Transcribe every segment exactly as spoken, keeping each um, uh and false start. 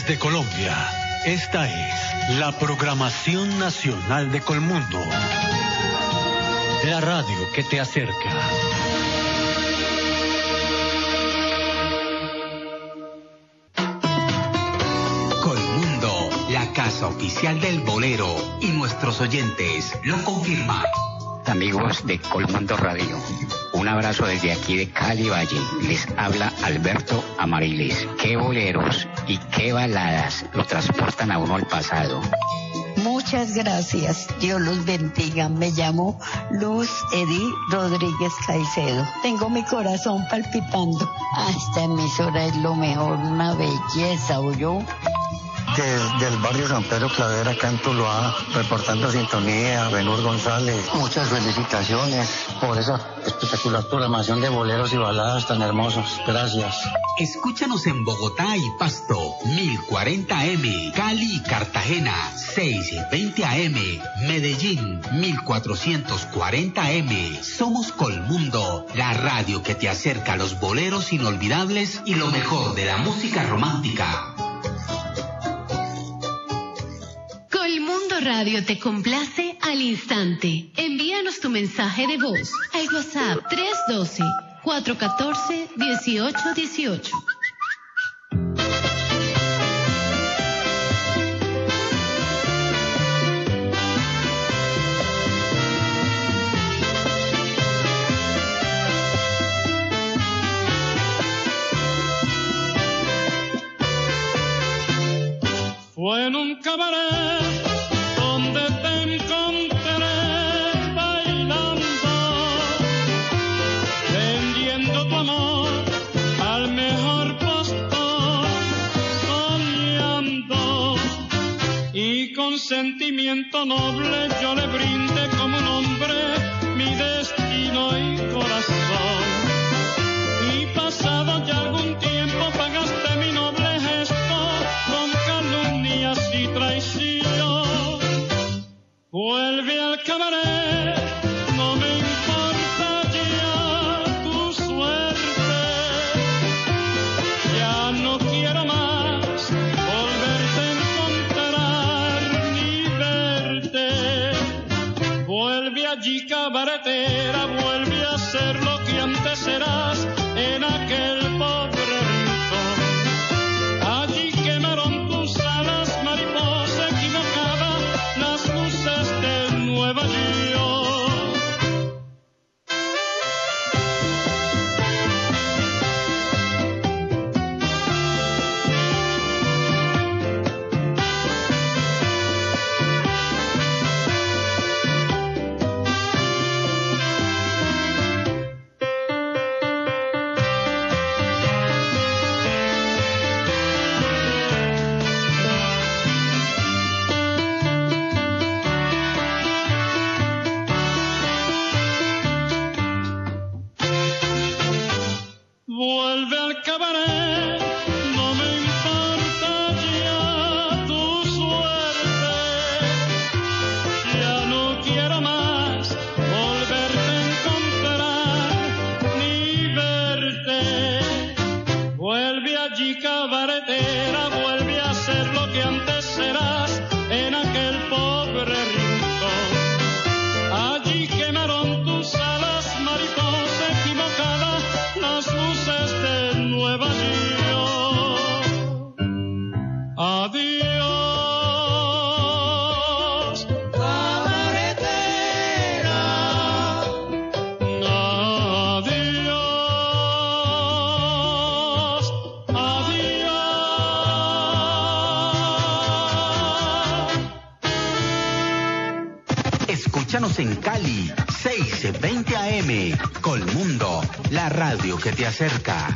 Desde Colombia, esta es la programación nacional de Colmundo. La radio que te acerca. Colmundo, la casa oficial del bolero, y nuestros oyentes lo confirman. Amigos de Colmundo Radio, un abrazo desde aquí de Cali Valle. Les habla Alberto Amariles. Qué boleros y qué baladas lo transportan a uno al pasado. Muchas gracias. Dios los bendiga. Me llamo Luz Edith Rodríguez Caicedo. Tengo mi corazón palpitando. Ah, esta emisora es lo mejor, una belleza, ¿oyó? Desde el barrio San Pedro Clavera, acá en Tuluá, reportando sintonía, Benur González. Muchas felicitaciones por esa espectacular programación de boleros y baladas tan hermosos. Gracias. Escúchanos en Bogotá y Pasto, mil cuarenta eme, Cali y Cartagena, seiscientos veinte A M, Medellín, mil cuatrocientos cuarenta eme. Somos Colmundo, la radio que te acerca a los boleros inolvidables y lo mejor de la música romántica. Colmundo Radio te complace al instante. Envíanos tu mensaje de voz al WhatsApp tres uno dos, cuatro uno cuatro, uno ocho uno ocho. Fue en un cabaret donde te encontré bailando, vendiendo tu amor al mejor postor, soñando, y con sentimiento noble yo le brindé como un hombre mi destino y corazón. Y pasado ya algún tiempo pagaste mi noble gesto con calumnias y traición. Vuelve al cabaret, no me importa ya tu suerte. Ya no quiero más volverte a encontrar ni verte. Vuelve allí, cabaretera, vuelve a ser lo que antes eras en aquel pobre rincón. Allí quemaron tus alas, mariposa equivocada, las luces de Nueva York. Vuelve al cabaret, no me importa ya tu suerte. Ya no quiero más volverte a encontrar ni verte. Vuelve allí, cabaretera, vuelve a ser lo que antes eras en aquel pobre rincón. Allí quemaron tus alas, mariposa equivocada, las luces de Nueva York. Adiós, cabaretera. Adiós, adiós. Escúchanos en Cali, seiscientos veinte A M, Colmundo, la radio que te acerca.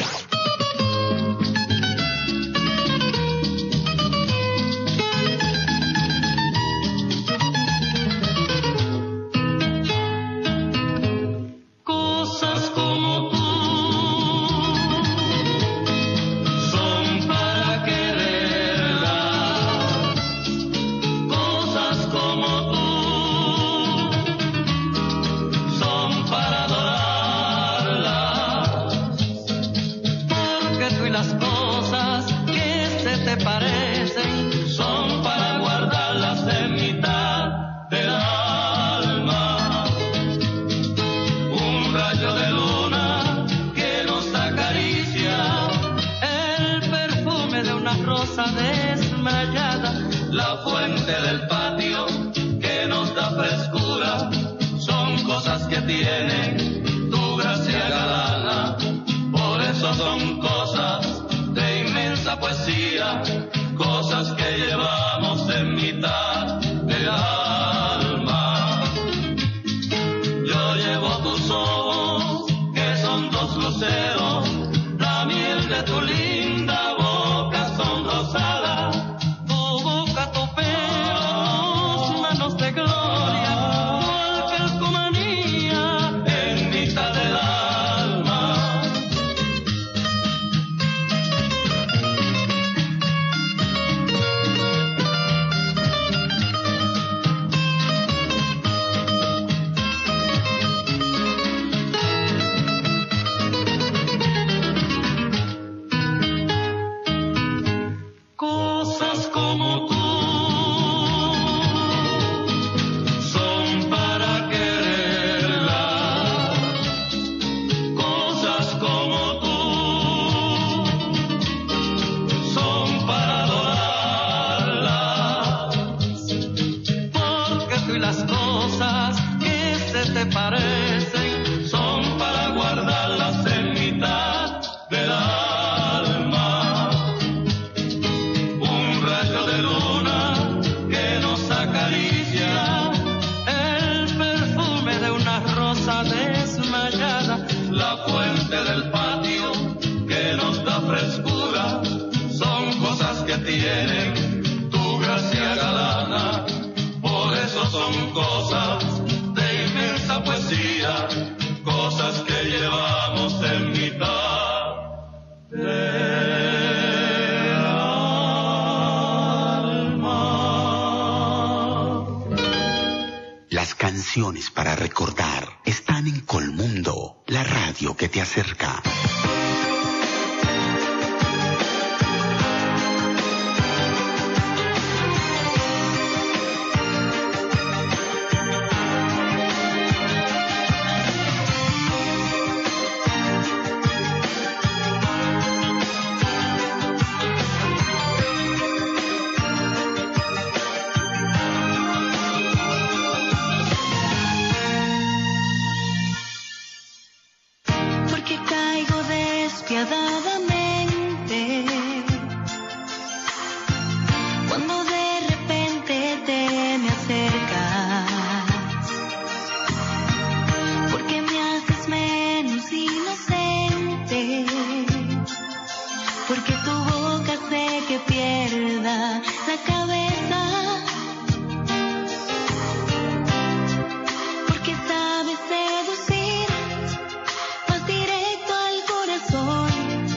Cosas como tú son para quererlas. Cosas como tú son para adorarlas. tienen tu gracia galana. Por eso son cosas de inmensa poesía, cosas que llevamos en mitad del alma. Yo llevo tus ojos, que son dos luceros, la miel de tu linda boca son rosadas, tu boca, tu pelo, manos de gloria, tu calcomanía en mitad del alma. Cosas como tú son para quererlas, cosas como tú son para adorarlas, porque tú y las cosas que se te parecen son para guardarlas en mitad del alma. Un rayo de luna que nos acaricia, el perfume de una rosa desmayada, la fuente del patio que nos da frescura, son cosas que tienen tu gracia galana. Por eso son cosas de inmensa poesía, cosas que llevamos en mitad del alma. Las canciones para recordar están en Colmundo, la radio que te acerca. Porque caigo despiadadamente cuando de repente te me acercas, porque me haces menos inocente, porque tu boca hace que pierda la cabeza, porque sabes seducir más directo al corazón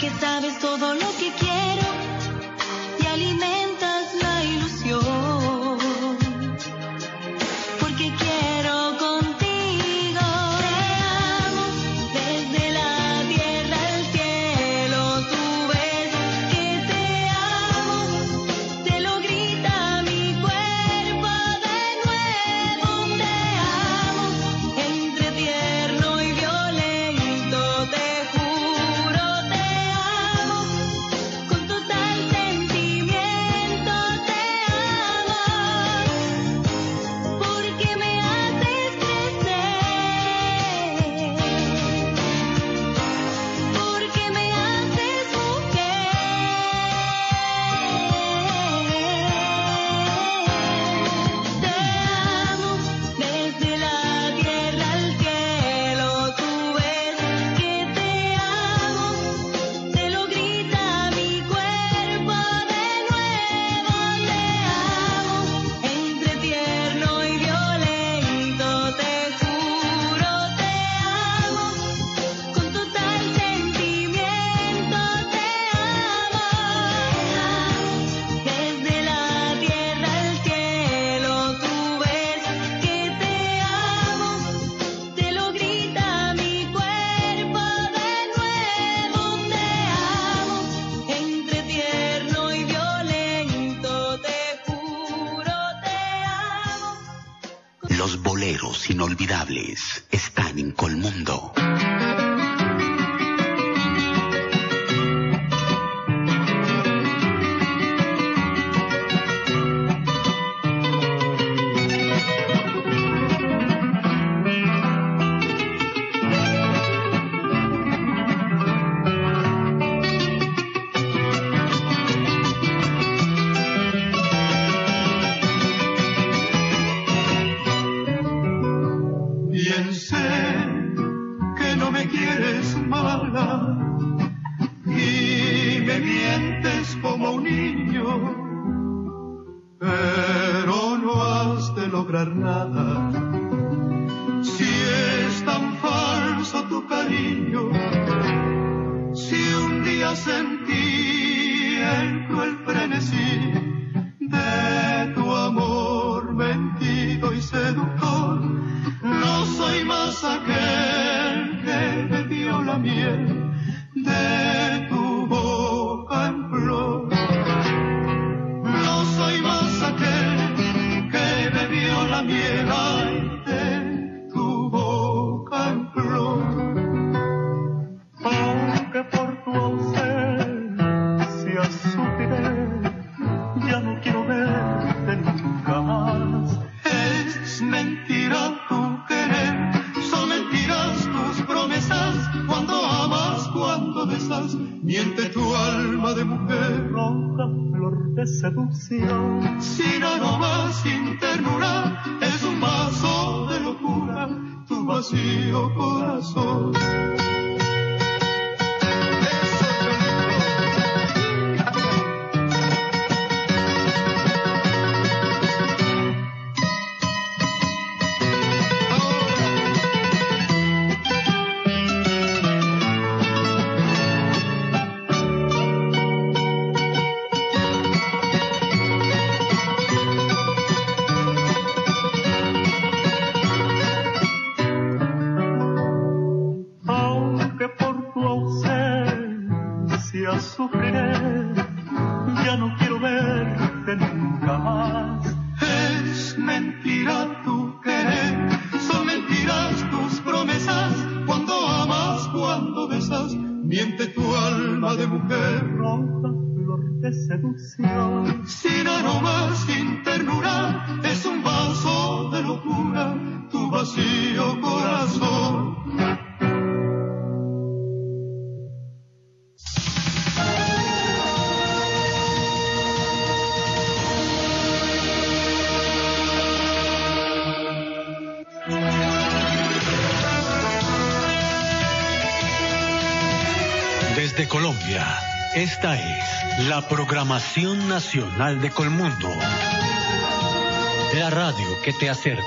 porque sabes todo lo que quiero y alimentas la ilusión, porque quiero contigo. Te amo desde la tierra al cielo, tú ves que te amo, te lo grita mi cuerpo de nuevo. Te amo entre tierno y violento, te juro, te amo con total sentimiento. Te amo porque me haces crecer, porque me haces mujer. Te amo desde la tierra al cielo, tú ves que te amo, te lo grita mi cuerpo de nuevo. Te amo entre tierno y violento, te juro, te amo con total sentimiento. Te amo desde la tierra al cielo, tú ves que te amo, te lo grita mi cuerpo de nuevo. Te amo entre tierno y violento, te juro, te amo. Los boleros inolvidables están en Colmundo. Bien sé que no me quieres mala y me mientes como un niño, pero no has de lograr nada. Si es tan falso tu cariño, si un día sentí el cruel frenesí de tu amor mentido y seductor, no soy más aquel que bebió la miel de tu boca en flor. No soy más aquel que bebió la miel ay, de tu boca en flor. Aunque por tu ausencia sufriré, ya no quiero verte nunca más. Es mentira tu querer, son mentiras tus promesas. Cuando amas, cuando besas, miente tu alma de mujer. Roja flor de seducción, sin aroma, sin ternura, es un vaso de locura, tu vacío corazón. Aunque por tu ausencia sufriré, ya no quiero verte nunca más. Es mentira tu querer, son mentiras tus promesas. Cuando amas, cuando besas, miente tu alma de mujer. Roja flor de seducción, sin aroma, sin ternura, es un vaso de locura, tu vacío corazón. Desde Colombia, esta es la programación nacional de Colmundo. La radio que te acerca.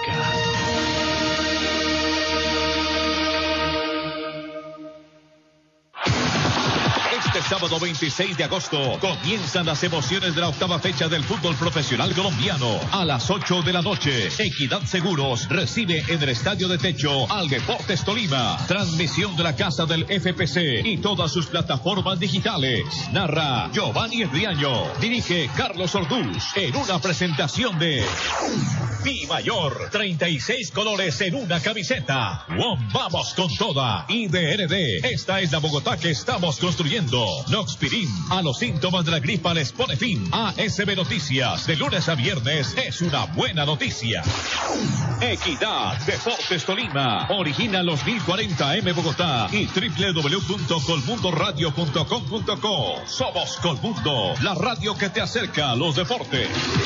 Este sábado veintiséis de agosto comienzan las emociones de la octava fecha del fútbol profesional colombiano. A las ocho de la noche, Equidad Seguros recibe en el Estadio de Techo al Deportes Tolima. Transmisión de la Casa del F P C y todas sus plataformas digitales. Narra Giovanni Riaño. Dirige Carlos Orduz en una presentación de Mi Mayor. treinta y seis colores en una camiseta. WOM, vamos con toda. I D N D. Esta es la Bogotá que estamos construyendo. Noxpirin. A los síntomas de la gripa les pone fin. A S B Noticias. De lunes a viernes es una buena noticia. Equidad. Deportes Tolima. Origina los mil cuarenta M Bogotá y doble u doble u doble u punto colmundo radio punto com punto co. Somos Colmundo, la radio que te acerca a los deportes.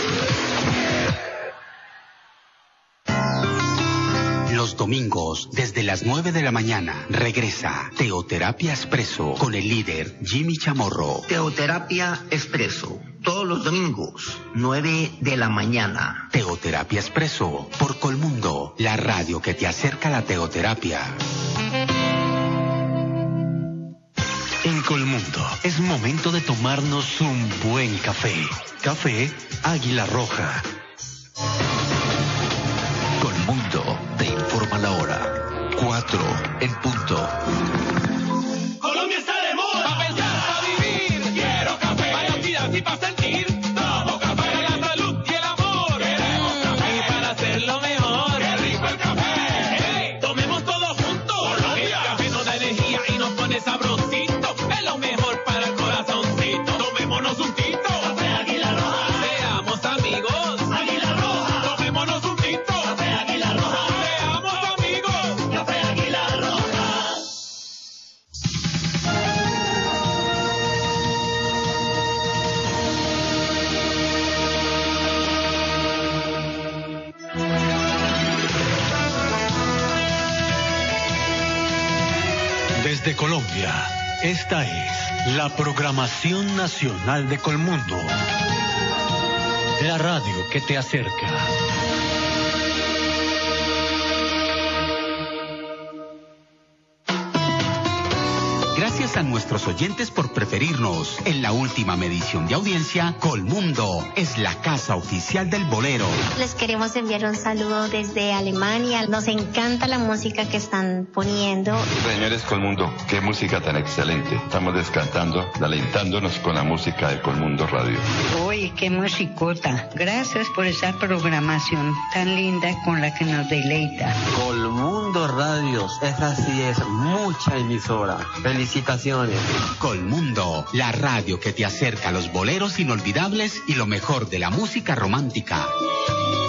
Los domingos, desde las nueve de la mañana, regresa Teoterapia Expreso con el líder Jimmy Chamorro. Teoterapia Expreso, todos los domingos, nueve de la mañana. Teoterapia Expreso, por Colmundo, la radio que te acerca a la teoterapia. En Colmundo es momento de tomarnos un buen café. Café Águila Roja. Colmundo te informa la hora. Cuatro en punto. Colombia está de moda. Pa' pensar, pa' vivir. Quiero café. Para actividad y pa' sentir. Tomo café. Para la salud y el amor. Queremos café. Y para hacerlo mejor. Qué rico el café. Hey, tomemos todos juntos. Colombia. El café nos da energía y nos pone sabrosito. Es lo mejor para el corazoncito. Tomémonos un tito. Café Águila Roja. Seamos amigos. Águila Roja. Tomémonos un tito. Café Águila Roja. Seamos amigos. Café Águila Roja. Desde Colombia, esta es la programación nacional de Colmundo. La radio que te acerca. Gracias a nuestros oyentes por preferirnos. En la última medición de audiencia, Colmundo es la casa oficial del bolero. Les queremos enviar un saludo desde Alemania. Nos encanta la música que están poniendo. Señores Colmundo, qué música tan excelente. Estamos descansando, alentándonos con la música de Colmundo Radio. Uy, qué musicota. Gracias por esa programación tan linda con la que nos deleita. Colmundo Radio, esa sí es mucha emisora. Felicitaciones. Colmundo, la radio que te acerca a los boleros inolvidables y lo mejor de la música romántica.